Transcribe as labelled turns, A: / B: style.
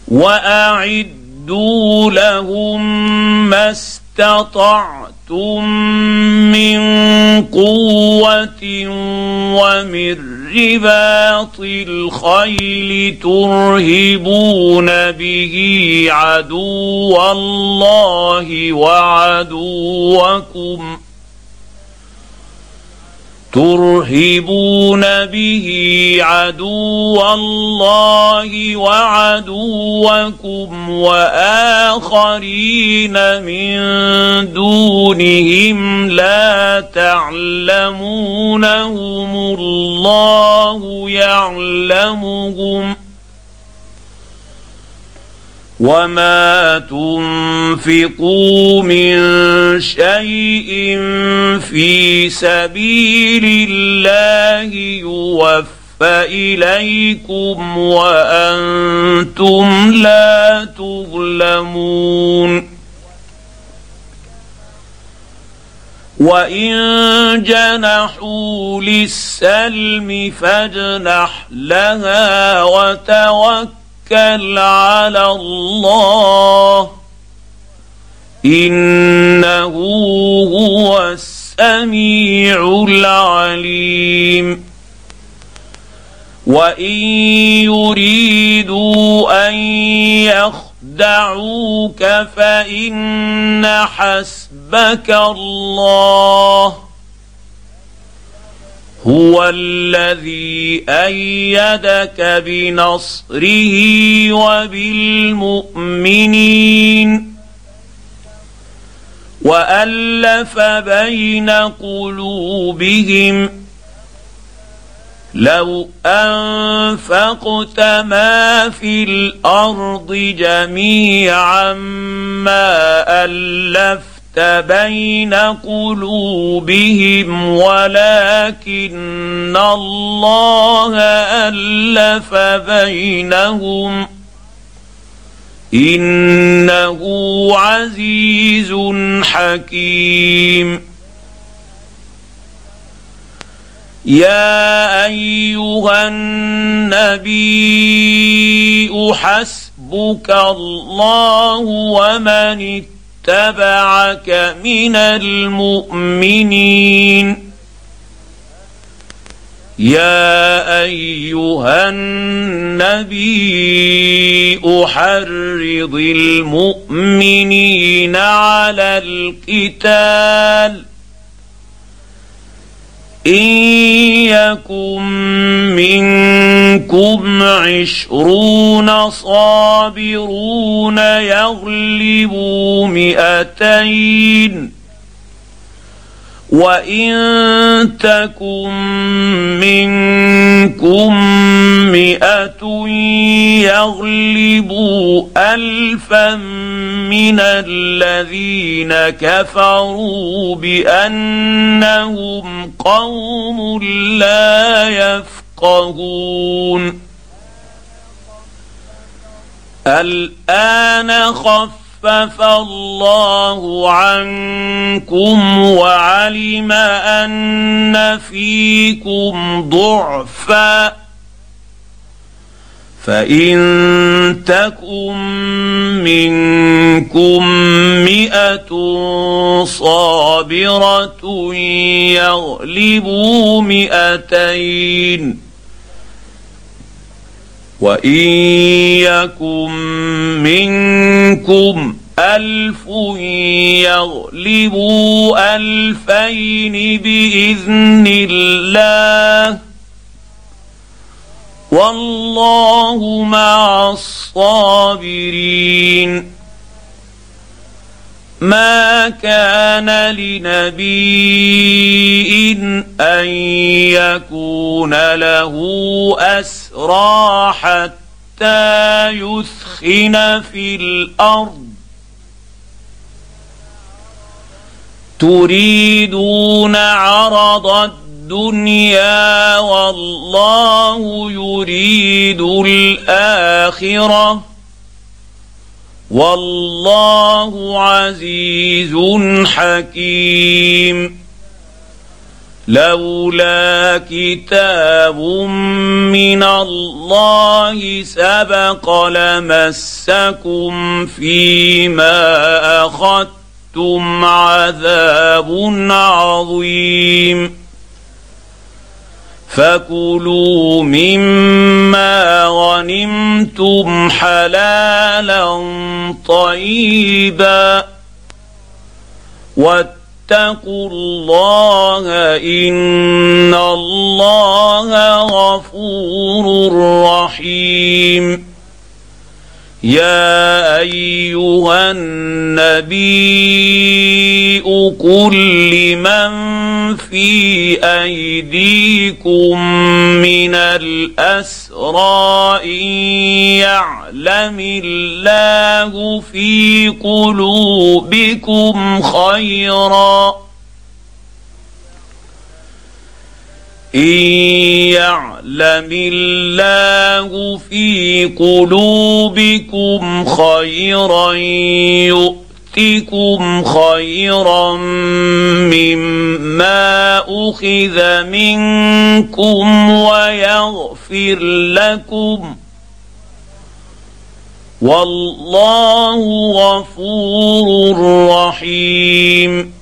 A: واعدوا لهم ما استطعتم من قوة ومن رباط الخيل ترهبون به عدو الله وعدوكم وآخرين من دونهم لا تعلمونهم الله يعلمهم وما تنفقوا من شيء في سبيل الله يوفى إليكم وأنتم لا تظلمون وإن جنحوا للسلم فاجنح لها وتوكل على الله إنه هو السميع العليم وإن يريدوا أن يخدعوك فإن حسبك الله هو الذي أيدك بنصره وبالمؤمنين وألف بين قلوبهم لو أنفقت ما في الأرض جميعا ما ألفت بين قلوبهم ولكن الله ألف بينهم إنه عزيز حكيم يا أيها النبي حسبك الله ومن اتبعك من المؤمنين يا أيها النبي حرض المؤمنين على القتال إن يكن منكم 20 صابرون يغلبوا 200 وإن تكن منكم 100 يغلبوا 1000 من الذين كفروا بأنهم قوم لا يفقهون الآن خفف الله عنكم وعلم أن فيكم ضعفا فإن تكن منكم 100 صابرة يغلبوا 200 وإن يكن منكم 1000 يغلبوا 2000 بإذن الله والله مع الصابرين ما كان لنبي أن يكون له أسرى حتى يثخن في الأرض تريدون عرض الدنيا والله يريد الآخرة والله عزيز حكيم لولا كتاب من الله سبق لمسكم فيما أخذتم عذاب عظيم فكلوا مما غنمتم حلالا طيبا واتقوا الله إن الله غفور رحيم يا أيها النبي قل لمن في أيديكم من الأسرى إن يعلم الله في قلوبكم خيرا في قلوبكم خيرا يؤتكم خيرا مما أخذ منكم ويغفر لكم والله غفور رحيم